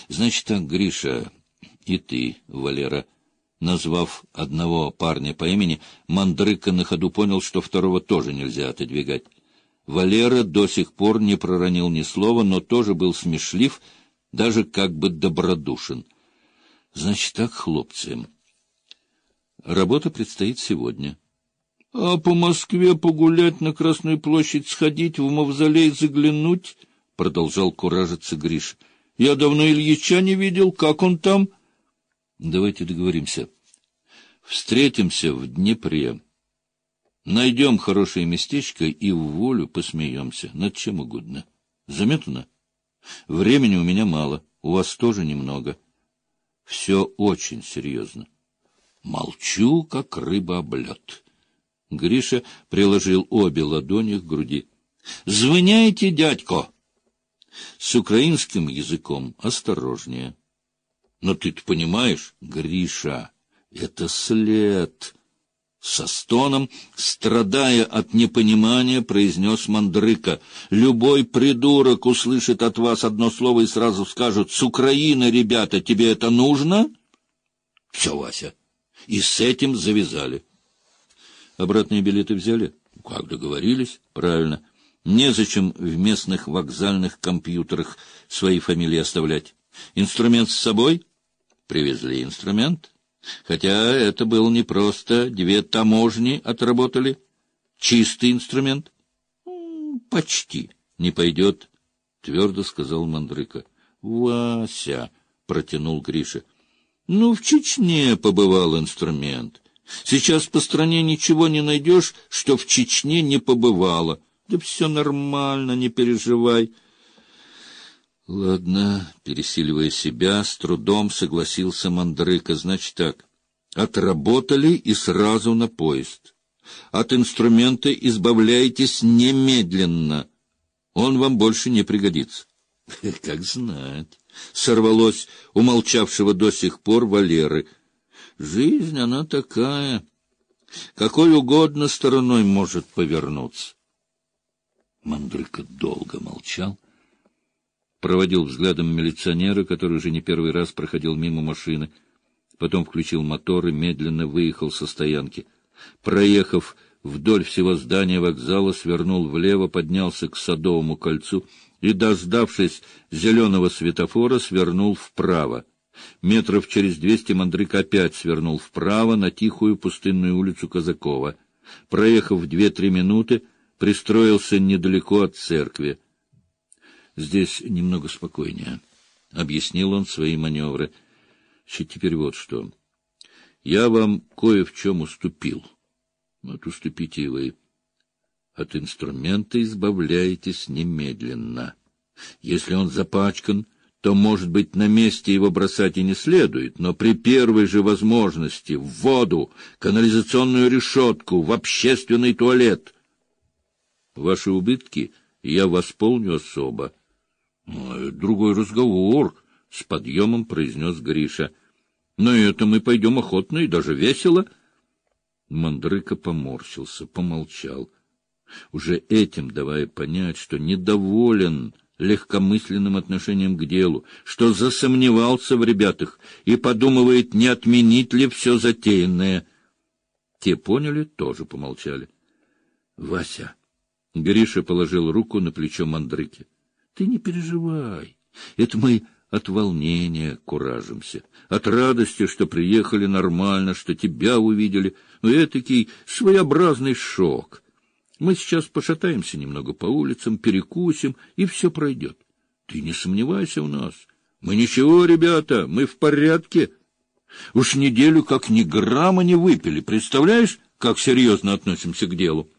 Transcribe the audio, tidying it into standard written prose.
Значит так, Гриша, и ты, Валера. Назвав одного парня по имени, Мандрыка на ходу понял, что второго тоже нельзя отодвигать. Валера до сих пор не проронил ни слова, но тоже был смешлив, даже как бы добродушен. Значит так, хлопцы, работа предстоит сегодня. — А по Москве погулять, на Красную площадь сходить, в мавзолей заглянуть? — продолжал куражиться Гриша. — Я давно Ильича не видел. Как он там? — Давайте договоримся. Встретимся в Днепре. Найдем хорошее местечко и в волю посмеемся. Над чем угодно. Заметно? Времени у меня мало, у вас тоже немного. Все очень серьезно. Молчу, как рыба об лед. Гриша приложил обе ладони к груди. — Звоняйте, дядько! С украинским языком осторожнее. — Но ты-то понимаешь, Гриша, это след. Со стоном, страдая от непонимания, произнес Мандрыка. — Любой придурок услышит от вас одно слово и сразу скажет: «С Украины, ребята, тебе это нужно?» Все, Вася. И с этим завязали. Обратные билеты взяли? Как договорились? Правильно. Незачем в местных вокзальных компьютерах свои фамилии оставлять. Инструмент с собой? Привезли инструмент. Хотя это было непросто. 2 таможни отработали. Чистый инструмент? Почти. Не пойдет, твердо сказал Мандрыка. Вася, протянул Гриша. В Чечне побывал инструмент. Сейчас по стране ничего не найдешь, что в Чечне не побывало. Да все нормально, не переживай. Ладно, пересиливая себя, с трудом согласился Мандрыка. Значит так, отработали и сразу на поезд. От инструмента избавляйтесь немедленно. Он вам больше не пригодится. Как знать, сорвалось у молчавшего до сих пор Валеры. Жизнь она такая, какой угодно стороной может повернуться. Мандрыка долго молчал, проводил взглядом милиционера, который уже не первый раз проходил мимо машины, потом включил мотор и медленно выехал со стоянки. Проехав вдоль всего здания вокзала, свернул влево, поднялся к Садовому кольцу и, дождавшись зеленого светофора, свернул вправо. Метров через 200 Мандрыка опять свернул вправо на тихую пустынную улицу Казакова. Проехав 2-3 минуты, пристроился недалеко от церкви. Здесь немного спокойнее, — объяснил он свои маневры. Теперь вот что. Я вам кое в чем уступил. Вот уступите и вы. От инструмента избавляйтесь немедленно. Если он запачкан, то, может быть, на месте его бросать и не следует, но при первой же возможности в воду, канализационную решетку, в общественный туалет. Ваши убытки я восполню особо. — Другой разговор, — с подъемом произнес Гриша. — На это мы пойдем охотно и даже весело. Мандрыка поморщился, помолчал, уже этим давая понять, что недоволен легкомысленным отношением к делу, что засомневался в ребятах и подумывает, не отменить ли все затеянное. Те поняли, тоже помолчали. — Вася! — Гриша положил руку на плечо Мандрыки. — Ты не переживай. Это мы от волнения куражимся, от радости, что приехали нормально, что тебя увидели. Этакий своеобразный шок. Мы сейчас пошатаемся немного по улицам, перекусим, и все пройдет. Ты не сомневайся в нас. Мы ничего, ребята, мы в порядке. Уж неделю как ни грамма не выпили. Представляешь, как серьезно относимся к делу?